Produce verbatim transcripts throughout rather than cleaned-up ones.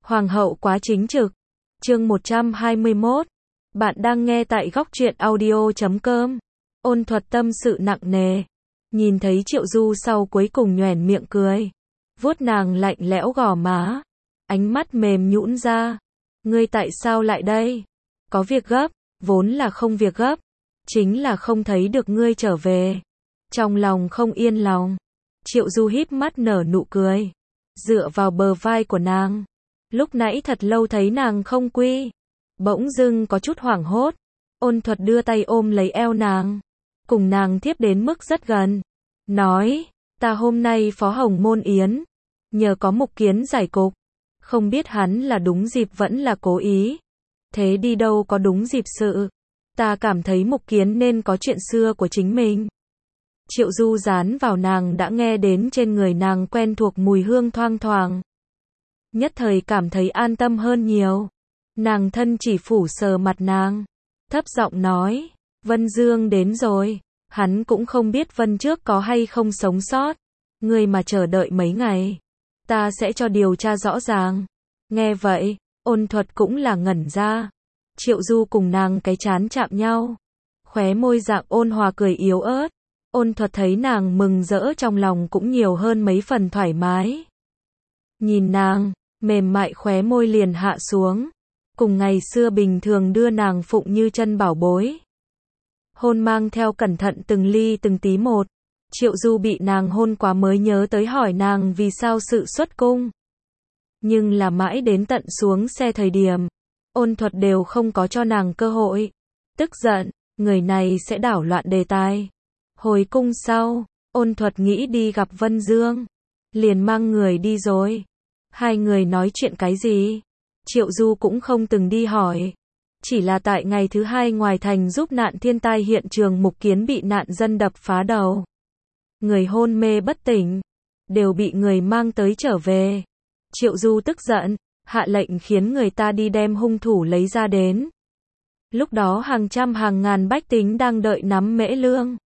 Hoàng hậu quá chính trực. Chương một trăm hai mươi mốt. Bạn đang nghe tại góc truyện audio chấm com. Ôn Thuật tâm sự nặng nề. Nhìn thấy Triệu Du sau cuối cùng nhoẻn miệng cười. Vuốt nàng lạnh lẽo gò má. Ánh mắt mềm nhũn ra. Ngươi tại sao lại đây? Có việc gấp, vốn là không việc gấp. Chính là không thấy được ngươi trở về. Trong lòng không yên lòng. Triệu Du híp mắt nở nụ cười. Dựa vào bờ vai của nàng. Lúc nãy thật lâu thấy nàng không quy. Bỗng dưng có chút hoảng hốt. Ôn Thuật đưa tay ôm lấy eo nàng. Cùng nàng tiếp đến mức rất gần. Nói, ta hôm nay phó hồng môn yến. Nhờ có Mục Kiến giải cục. Không biết hắn là đúng dịp vẫn là cố ý. Thế đi đâu có đúng dịp sự. Ta cảm thấy Mục Kiến nên có chuyện xưa của chính mình. Triệu Du dán vào nàng đã nghe đến trên người nàng quen thuộc mùi hương thoang thoảng. Nhất thời cảm thấy an tâm hơn nhiều. Nàng thân chỉ phủ sờ mặt nàng. Thấp giọng nói, Vân Dương đến rồi. Hắn cũng không biết Vân trước có hay không sống sót. Ngươi mà chờ đợi mấy ngày. Ta sẽ cho điều tra rõ ràng. Nghe vậy, Ôn Thuật cũng là ngẩn ra. Triệu Du cùng nàng cái trán chạm nhau. Khóe môi dạng ôn hòa cười yếu ớt. Ôn Thuật thấy nàng mừng rỡ trong lòng cũng nhiều hơn mấy phần thoải mái. Nhìn nàng, mềm mại khóe môi liền hạ xuống. Cùng ngày xưa bình thường đưa nàng phụng như chân bảo bối. Hôn mang theo cẩn thận từng ly từng tí một. Triệu Du bị nàng hôn quá mới nhớ tới hỏi nàng vì sao sự xuất cung. Nhưng là mãi đến tận xuống xe thời điểm. Ôn Thuật đều không có cho nàng cơ hội. Tức giận, người này sẽ đảo loạn đề tài. Hồi cung sau, Ôn Thuật nghĩ đi gặp Vân Dương. Liền mang người đi rồi. Hai người nói chuyện cái gì? Triệu Du cũng không từng đi hỏi. Chỉ là tại ngày thứ hai ngoài thành giúp nạn thiên tai hiện trường Mục Kiến bị nạn dân đập phá đầu. Người hôn mê bất tỉnh. Đều bị người mang tới trở về. Triệu Du tức giận. Hạ lệnh khiến người ta đi đem hung thủ lấy ra đến. Lúc đó hàng trăm hàng ngàn bách tính đang đợi nắm mễ lương.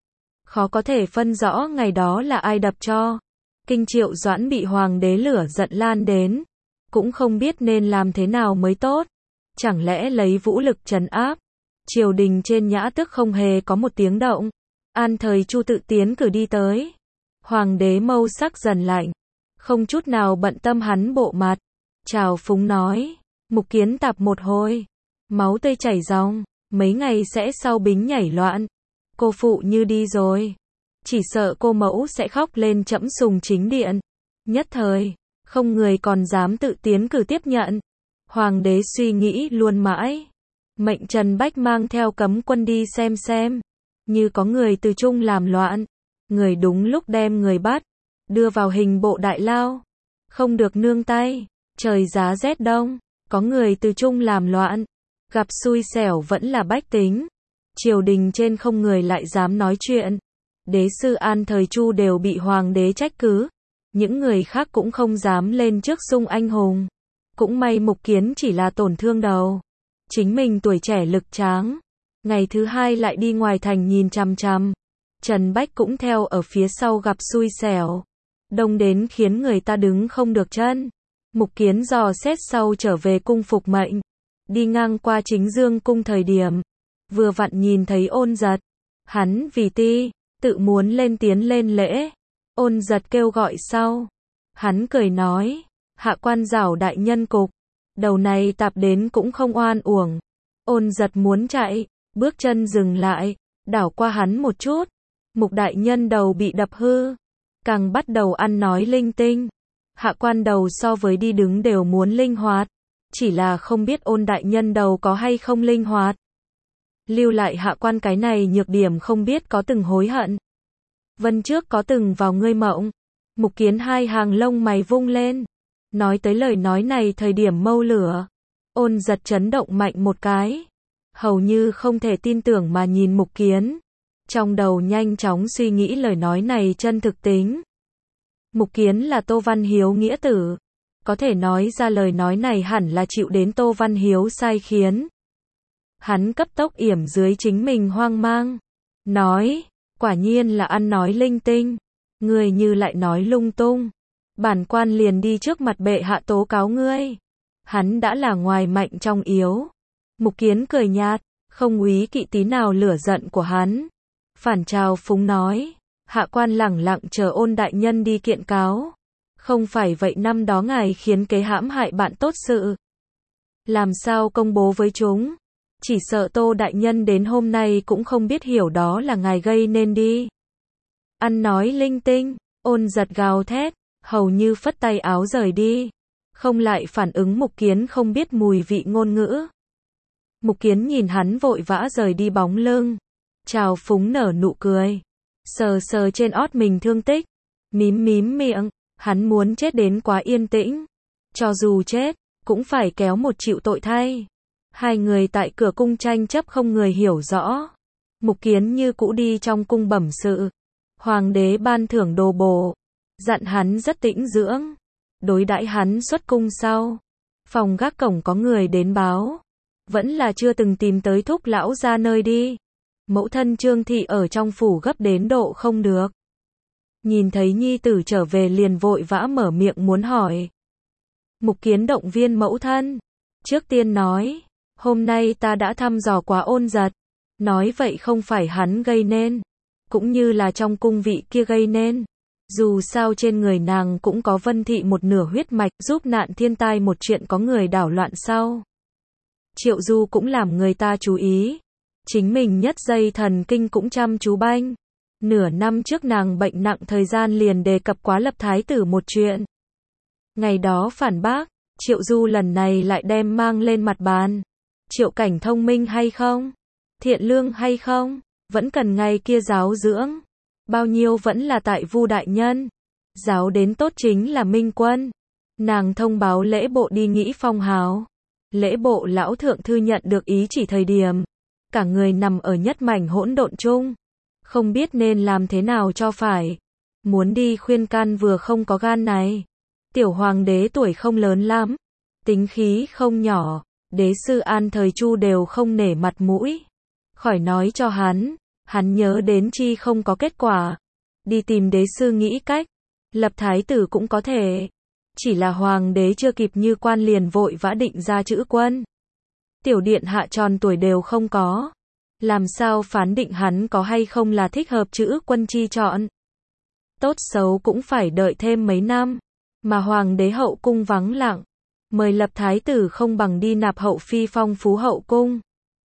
Khó có thể phân rõ ngày đó là ai đập cho. Kinh Triệu Doãn bị hoàng đế lửa giận lan đến. Cũng không biết nên làm thế nào mới tốt. Chẳng lẽ lấy vũ lực trấn áp. Triều đình trên nhã tước không hề có một tiếng động. An thời Chu tự tiến cử đi tới. Hoàng đế mâu sắc dần lạnh. Không chút nào bận tâm hắn bộ mặt. Trào phúng nói. Mục Kiến tạp một hồi. Máu tươi chảy ròng. Mấy ngày sẽ sau bính nhảy loạn. Cô phụ như đi rồi. Chỉ sợ cô mẫu sẽ khóc lên trẫm sùng chính điện. Nhất thời, không người còn dám tự tiến cử tiếp nhận. Hoàng đế suy nghĩ luôn mãi. Mệnh Trần Bách mang theo cấm quân đi xem xem. Như có người từ trung làm loạn. Người đúng lúc đem người bắt. Đưa vào hình bộ đại lao. Không được nương tay. Trời giá rét đông. Có người từ trung làm loạn. Gặp xui xẻo vẫn là bách tính. Triều đình trên không người lại dám nói chuyện. Đế sư An thời Chu đều bị hoàng đế trách cứ. Những người khác cũng không dám lên trước xung anh hùng. Cũng may Mục Kiến chỉ là tổn thương đầu. Chính mình tuổi trẻ lực tráng. Ngày thứ hai lại đi ngoài thành nhìn chằm chằm. Trần Bách cũng theo ở phía sau gặp xui xẻo. Đông đến khiến người ta đứng không được chân. Mục Kiến dò xét sau trở về cung phục mệnh. Đi ngang qua Chính Dương cung thời điểm. Vừa vặn nhìn thấy Ôn Giật. Hắn vì ti, tự muốn lên tiến lên lễ. Ôn Giật kêu gọi sau. Hắn cười nói. Hạ quan giảo đại nhân cục. Đầu này tạp đến cũng không oan uổng. Ôn Giật muốn chạy. Bước chân dừng lại. Đảo qua hắn một chút. Mục đại nhân đầu bị đập hư. Càng bắt đầu ăn nói linh tinh. Hạ quan đầu so với đi đứng đều muốn linh hoạt. Chỉ là không biết Ôn đại nhân đầu có hay không linh hoạt. Lưu lại hạ quan cái này nhược điểm không biết có từng hối hận. Vân trước có từng vào ngươi mộng. Mục Kiến hai hàng lông mày vung lên. Nói tới lời nói này thời điểm mâu lửa. Ôn Giật chấn động mạnh một cái. Hầu như không thể tin tưởng mà nhìn Mục Kiến. Trong đầu nhanh chóng suy nghĩ lời nói này chân thực tính. Mục Kiến là Tô Văn Hiếu nghĩa tử. Có thể nói ra lời nói này hẳn là chịu đến Tô Văn Hiếu sai khiến. Hắn cấp tốc yểm dưới chính mình hoang mang. Nói, quả nhiên là ăn nói linh tinh. Người như lại nói lung tung. Bản quan liền đi trước mặt bệ hạ tố cáo ngươi. hắn đã là ngoài mạnh trong yếu. Mục Kiến cười nhạt, không úy kỵ tí nào lửa giận của hắn. Phản trào phúng nói, hạ quan lẳng lặng chờ Ôn đại nhân đi kiện cáo. Không phải vậy năm đó ngài khiến kế hãm hại bạn tốt sự. Làm sao công bố với chúng? Chỉ sợ Tô đại nhân đến hôm nay cũng không biết hiểu đó là ngài gây nên đi. Ăn nói linh tinh, Ôn giật gào thét, hầu như phất tay áo rời đi. Không lại phản ứng Mục Kiến không biết mùi vị ngôn ngữ. Mục Kiến nhìn hắn vội vã rời đi bóng lưng. Trào phúng nở nụ cười. Sờ sờ trên ót mình thương tích. Mím mím miệng. Hắn muốn chết đến quá yên tĩnh. Cho dù chết, cũng phải kéo một chịu tội thay. Hai người tại cửa cung tranh chấp không người hiểu rõ. Mục Kiến như cũ đi trong cung bẩm sự. Hoàng đế ban thưởng đồ bổ. Dặn hắn rất tĩnh dưỡng. Đối đãi hắn xuất cung sau. Phòng gác cổng có người đến báo. Vẫn là chưa từng tìm tới thúc lão ra nơi đi. Mẫu thân Trương Thị ở trong phủ gấp đến độ không được. Nhìn thấy nhi tử trở về liền vội vã mở miệng muốn hỏi. Mục Kiến động viên mẫu thân. Trước tiên nói, hôm nay ta đã thăm dò quá Ôn giật. Nói vậy không phải hắn gây nên. Cũng như là trong cung vị kia gây nên. Dù sao trên người nàng cũng có Vân Thị một nửa huyết mạch giúp nạn thiên tai một chuyện có người đảo loạn sau. Triệu Du cũng làm người ta chú ý. Chính mình nhất dây thần kinh cũng chăm chú banh. Nửa năm trước nàng bệnh nặng thời gian liền đề cập quá Lập thái tử một chuyện. Ngày đó phản bác, Triệu Du lần này lại đem mang lên mặt bàn. Triệu Cảnh thông minh hay không? Thiện lương hay không? Vẫn cần ngày kia giáo dưỡng. Bao nhiêu vẫn là tại Vu đại nhân. Giáo đến tốt chính là Minh Quân. Nàng thông báo lễ bộ đi nghĩ phong hào. Lễ bộ lão thượng thư nhận được ý chỉ thời điểm. Cả người nằm ở nhất mảnh hỗn độn chung. Không biết nên làm thế nào cho phải. Muốn đi khuyên can vừa không có gan này. Tiểu hoàng đế tuổi không lớn lắm. Tính khí không nhỏ. Đế sư An Thời Chu đều không nể mặt mũi. Khỏi nói cho hắn. Hắn nhớ đến chi không có kết quả. Đi tìm đế sư nghĩ cách. Lập thái tử cũng có thể. Chỉ là hoàng đế chưa kịp như quan liền vội vã định ra chữ quân. Tiểu điện hạ tròn tuổi đều không có. Làm sao phán định hắn có hay không là thích hợp chữ quân chi chọn. Tốt xấu cũng phải đợi thêm mấy năm. Mà hoàng đế hậu cung vắng lặng. Mời Lập thái tử không bằng đi nạp hậu phi phong phú hậu cung.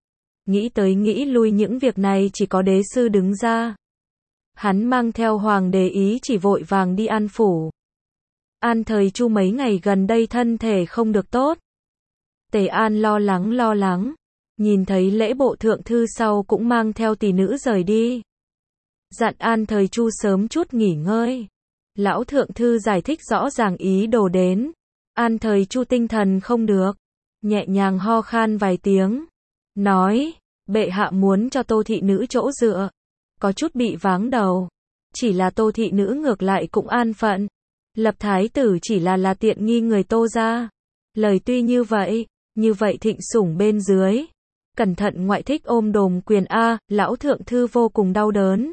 Nghĩ tới nghĩ lui những việc này chỉ có đế sư đứng ra. Hắn mang theo hoàng đế ý chỉ vội vàng đi An phủ. An Thời Chu mấy ngày gần đây thân thể không được tốt. Tề An lo lắng lo lắng. Nhìn thấy lễ bộ thượng thư sau cũng mang theo tỷ nữ rời đi. Dặn An Thời Chu sớm chút nghỉ ngơi. Lão thượng thư giải thích rõ ràng ý đồ đến. An Thời Chu tinh thần không được. Nhẹ nhàng ho khan vài tiếng. Nói, bệ hạ muốn cho Tô thị nữ chỗ dựa. Có chút bị váng đầu. Chỉ là Tô thị nữ ngược lại cũng an phận. Lập thái tử chỉ là là tiện nghi người Tô gia. Lời tuy như vậy, như vậy thịnh sủng bên dưới. Cẩn thận ngoại thích ôm đồm quyền A, lão thượng thư vô cùng đau đớn.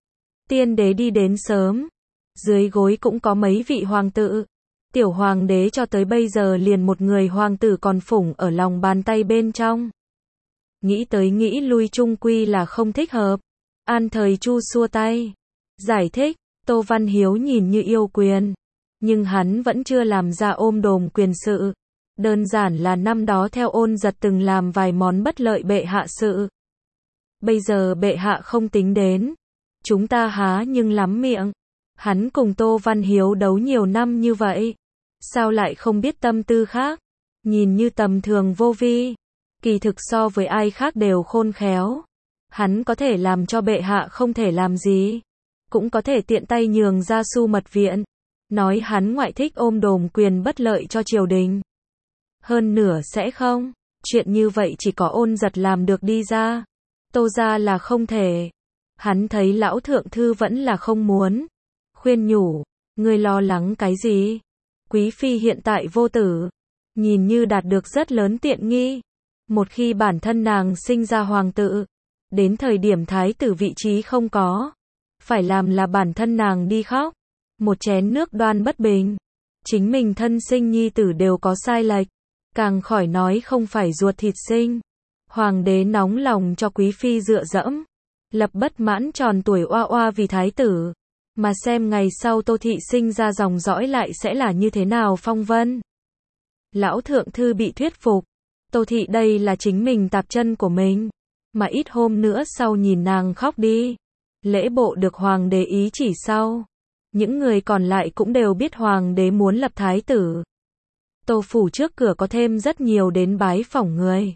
Tiên đế đi đến sớm. Dưới gối cũng có mấy vị hoàng tử. Tiểu hoàng đế cho tới bây giờ liền một người hoàng tử còn phủng ở lòng bàn tay bên trong. Nghĩ tới nghĩ lui chung quy là không thích hợp. An Thời Chu xua tay. Giải thích, Tô Văn Hiếu nhìn như yêu quyền. Nhưng hắn vẫn chưa làm ra ôm đồm quyền sự. Đơn giản là năm đó theo Ôn giật từng làm vài món bất lợi bệ hạ sự. Bây giờ bệ hạ không tính đến. Chúng ta há nhưng lắm miệng. Hắn cùng Tô Văn Hiếu đấu nhiều năm như vậy. Sao lại không biết tâm tư khác? Nhìn như tầm thường vô vi. Kỳ thực so với ai khác đều khôn khéo. Hắn có thể làm cho bệ hạ không thể làm gì. Cũng có thể tiện tay nhường ra Su mật viện. Nói hắn ngoại thích ôm đồm quyền bất lợi cho triều đình. Hơn nửa sẽ không. Chuyện như vậy chỉ có Ôn giật làm được đi ra. Tô gia là không thể. Hắn thấy lão thượng thư vẫn là không muốn. Khuyên nhủ. Ngươi lo lắng cái gì? Quý phi hiện tại vô tử. Nhìn như đạt được rất lớn tiện nghi. Một khi bản thân nàng sinh ra hoàng tử. Đến thời điểm thái tử vị trí không có. Phải làm là bản thân nàng đi khóc. Một chén nước đoan bất bình. Chính mình thân sinh nhi tử đều có sai lệch. càng khỏi nói không phải ruột thịt sinh. Hoàng đế nóng lòng cho quý phi dựa dẫm, lập bất mãn tròn tuổi oa oa vì thái tử, mà xem ngày sau Tô thị sinh ra dòng dõi lại sẽ là như thế nào phong vân. Lão thượng thư bị thuyết phục, Tô thị đây là chính mình tạp chân của mình, mà ít hôm nữa sau nhìn nàng khóc đi. Lễ bộ được hoàng đế ý chỉ sau, những người còn lại cũng đều biết hoàng đế muốn lập thái tử. Tô phủ trước cửa có thêm rất nhiều đến bái phỏng người.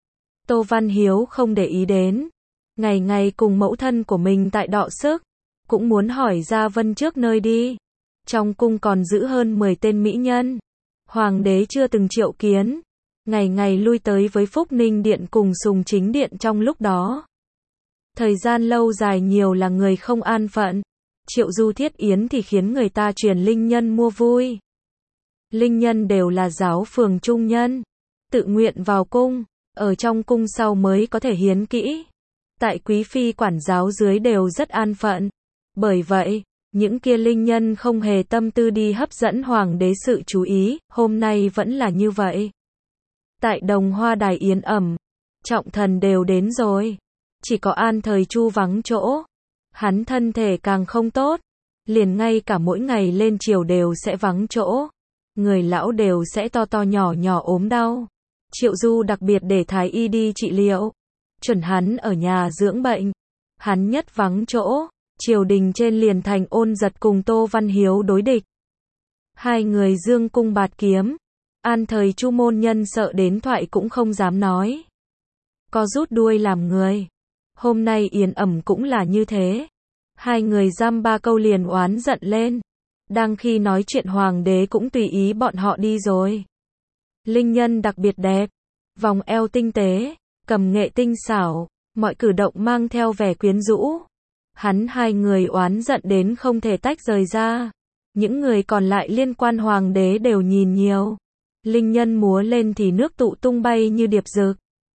Tô Văn Hiếu không để ý đến, ngày ngày cùng mẫu thân của mình tại đọ sức, cũng muốn hỏi ra vân trước nơi đi. Trong cung còn giữ hơn mười tên mỹ nhân, hoàng đế chưa từng triệu kiến, ngày ngày lui tới với Phúc Ninh Điện cùng Sùng Chính Điện trong lúc đó. Thời gian lâu dài nhiều là người không an phận, triệu du thiết yến thì khiến người ta truyền linh nhân mua vui. Linh nhân đều là giáo phường trung nhân, tự nguyện vào cung, ở trong cung sau mới có thể hiến kỹ. Tại quý phi quản giáo dưới đều rất an phận. Bởi vậy, những kia linh nhân không hề tâm tư đi hấp dẫn hoàng đế sự chú ý, hôm nay vẫn là như vậy. Tại Đồng Hoa đài yến ẩm, trọng thần đều đến rồi, chỉ có An Thời Chu vắng chỗ. Hắn thân thể càng không tốt, liền ngay cả mỗi ngày lên triều đều sẽ vắng chỗ. Người lão đều sẽ to to nhỏ nhỏ ốm đau. Triệu Du đặc biệt để thái y đi trị liệu, chuẩn hắn ở nhà dưỡng bệnh. Hắn nhất vắng chỗ, triều đình trên liền thành Ôn Giật cùng Tô Văn Hiếu đối địch. Hai người dương cung bạt kiếm, An Thời Chu môn nhân sợ đến thoại cũng không dám nói. Có rút đuôi làm người. Hôm nay yến ẩm cũng là như thế. Hai người giam ba câu liền oán giận lên. Đang khi nói chuyện hoàng đế cũng tùy ý bọn họ đi rồi. Linh nhân đặc biệt đẹp, vòng eo tinh tế, cầm nghệ tinh xảo, mọi cử động mang theo vẻ quyến rũ. Hắn hai người oán giận đến không thể tách rời ra. Những người còn lại liên quan hoàng đế đều nhìn nhiều. Linh nhân múa lên thì nước tụ tung bay như điệp dực.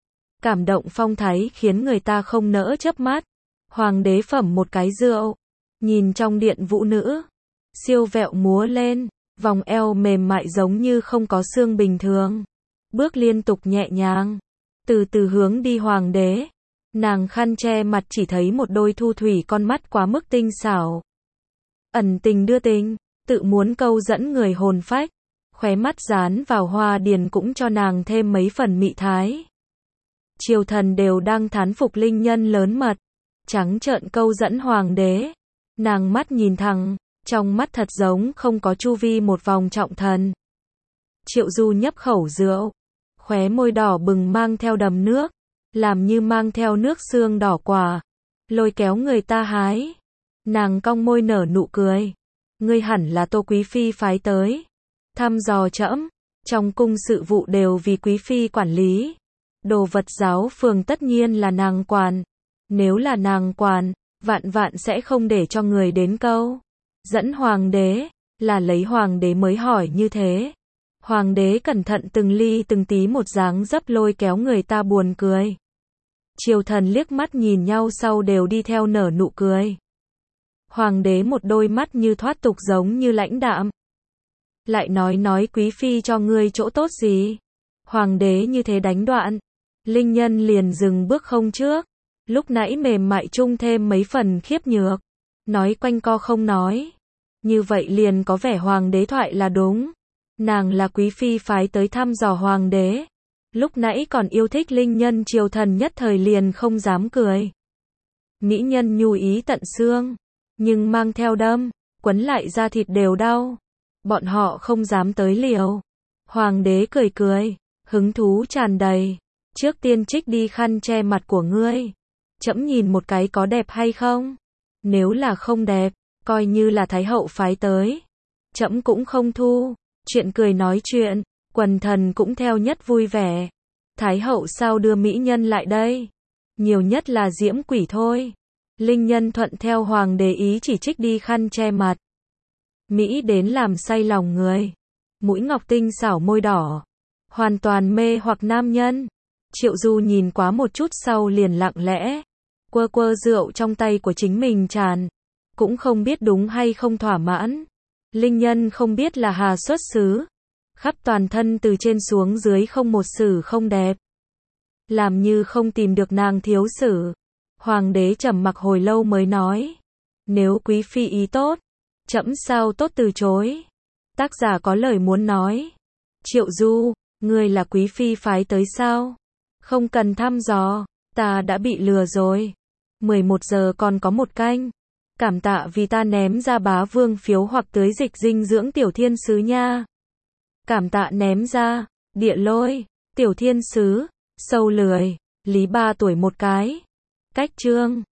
Cảm động phong thái khiến người ta không nỡ chớp mắt. Hoàng đế phẩm một cái rượu, nhìn trong điện vũ nữ, siêu vẹo múa lên, vòng eo mềm mại giống như không có xương bình thường. Bước liên tục nhẹ nhàng, từ từ hướng đi hoàng đế. Nàng khăn che mặt chỉ thấy một đôi thu thủy con mắt quá mức tinh xảo. Ẩn tình đưa tình, tự muốn câu dẫn người hồn phách. Khóe mắt dán vào hoa điền cũng cho nàng thêm mấy phần mị thái. Triều thần đều đang thán phục linh nhân lớn mật, trắng trợn câu dẫn hoàng đế. Nàng mắt nhìn thẳng, trong mắt thật giống không có chu vi một vòng trọng thần. Triệu Du nhấp khẩu rượu, khóe môi đỏ bừng mang theo đầm nước, làm như mang theo nước xương đỏ quả, lôi kéo người ta hái. Nàng cong môi nở nụ cười. Ngươi hẳn là Tô quý phi phái tới thăm dò trẫm, trong cung sự vụ đều vì quý phi quản lý. Đồ vật giáo phường tất nhiên là nàng quản. Nếu là nàng quản, vạn vạn sẽ không để cho người đến câu dẫn hoàng đế, là lấy hoàng đế mới hỏi như thế. Hoàng đế cẩn thận từng ly từng tí một dáng dấp lôi kéo người ta buồn cười. Triều thần liếc mắt nhìn nhau sau đều đi theo nở nụ cười. Hoàng đế một đôi mắt như thoát tục giống như lãnh đạm. Lại nói nói quý phi cho ngươi chỗ tốt gì? Hoàng đế như thế đánh đoạn. Linh nhân liền dừng bước không trước. Lúc nãy mềm mại chung thêm mấy phần khiếp nhược. Nói quanh co không nói. Như vậy liền có vẻ hoàng đế thoại là đúng. Nàng là quý phi phái tới thăm dò hoàng đế. Lúc nãy còn yêu thích linh nhân, triều thần nhất thời liền không dám cười. Mỹ nhân nhu ý tận xương, nhưng mang theo đâm, quấn lại da thịt đều đau. Bọn họ không dám tới liều. Hoàng đế cười cười, hứng thú tràn đầy. Trước tiên trích đi khăn che mặt của ngươi. Trẫm nhìn một cái có đẹp hay không? Nếu là không đẹp, coi như là thái hậu phái tới, trẫm cũng không thu. Chuyện cười nói chuyện, quần thần cũng theo nhất vui vẻ. Thái hậu sao đưa mỹ nhân lại đây? Nhiều nhất là diễm quỷ thôi. Linh nhân thuận theo hoàng đế ý chỉ trích đi khăn che mặt. Mỹ đến làm say lòng người. Mũi ngọc tinh xảo môi đỏ, hoàn toàn mê hoặc nam nhân. Triệu Du nhìn quá một chút sau liền lặng lẽ quơ quơ rượu trong tay của chính mình tràn, cũng không biết đúng hay không thỏa mãn. Linh nhân không biết là hà xuất xứ, khắp toàn thân từ trên xuống dưới không một sử không đẹp. Làm như không tìm được nàng thiếu sử. Hoàng đế trầm mặc hồi lâu mới nói. Nếu quý phi ý tốt, trẫm sao tốt từ chối. Tác giả có lời muốn nói. Triệu Du, ngươi là quý phi phái tới sao? Không cần thăm dò, ta đã bị lừa rồi. mười một giờ còn có một canh. Cảm tạ vì ta ném ra bá vương phiếu hoặc tưới dịch dinh dưỡng tiểu thiên sứ nha. Cảm tạ ném ra, địa lôi, tiểu thiên sứ, sâu lười, lý ba tuổi một cái. Cách chương